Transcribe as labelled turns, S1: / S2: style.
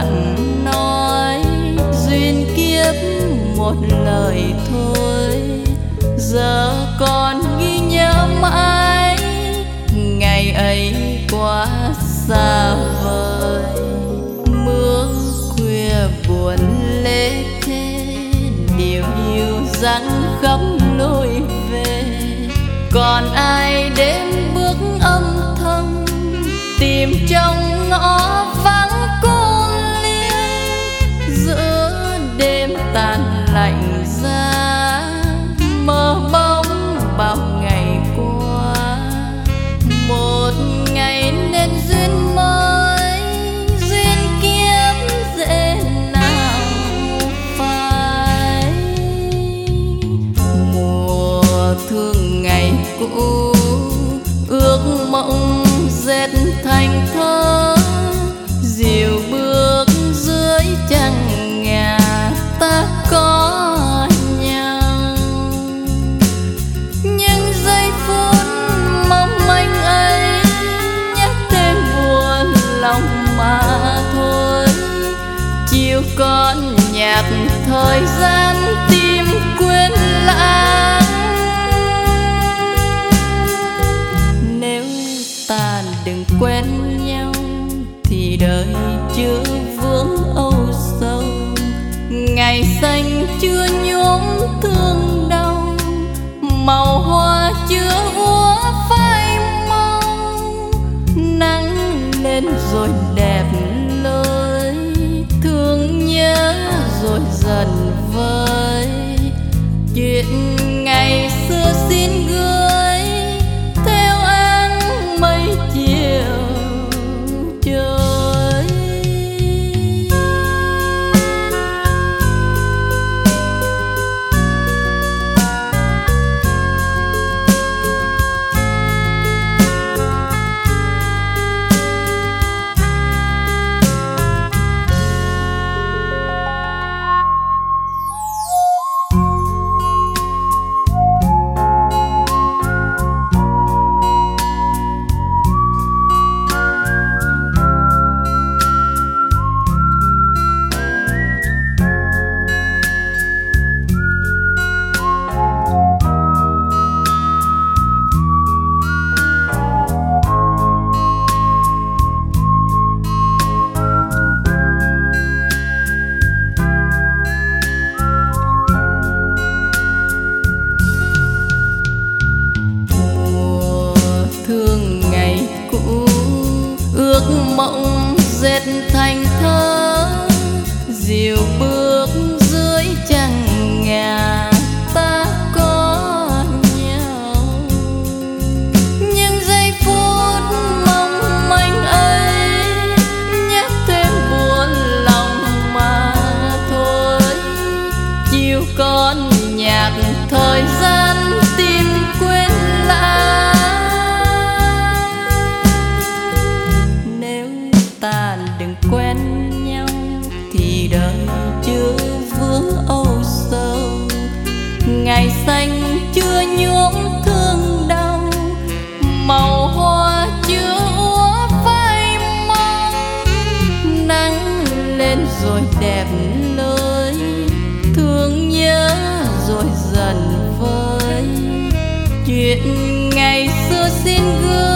S1: bạn nói duyên kiếp một lời thôi, giờ còn ghi nhớ mãi ngày ấy quá xa vời. Mưa khuya buồn lê thế, điều yêu dáng khóc lối về. Còn ai đêm bước âm thầm tìm trong ngõ vắng cô liếc, giữa đêm tàn lạnh giá mơ bóng bao ngày qua. Một ngày nên duyên mới, duyên kiếp dễ nào phai. Mùa thương ngày cũ ước mộng dệt thành thơ, dìu bước dưới trăng nhà ta có nhau. Nhưng giây phút mong manh ấy nhắc thêm buồn lòng mà thôi. Chiều con nhạt thời gian tìm quên lãng. Nếu ta đừng quen nhau thì đời chưa vướng âu sầu. Ngày xanh chưa nhuốm thương đau, màu hoa chưa úa phai màu. Nắng lên rồi đẹp lối, thương nhớ rồi dần vơi. Chuyện ngày xưa xin gửi theo áng mây chiều trời. Ước mộng dệt thành thơ, dìu bước dưới trăng nhà ta có nhau. Nhưng giây phút mong manh ấy nhắc thêm buồn lòng mà thôi. Chiều con nhạt thời gian tìm quên lãng. Ta đừng quen nhau thì đời chưa vướng âu sầu. Ngày xanh chưa nhuốm thương đau, màu hoa chưa úa phai màu. Nắng lên rồi đẹp lối, thương nhớ rồi dần vơi. Chuyện ngày xưa xin gửi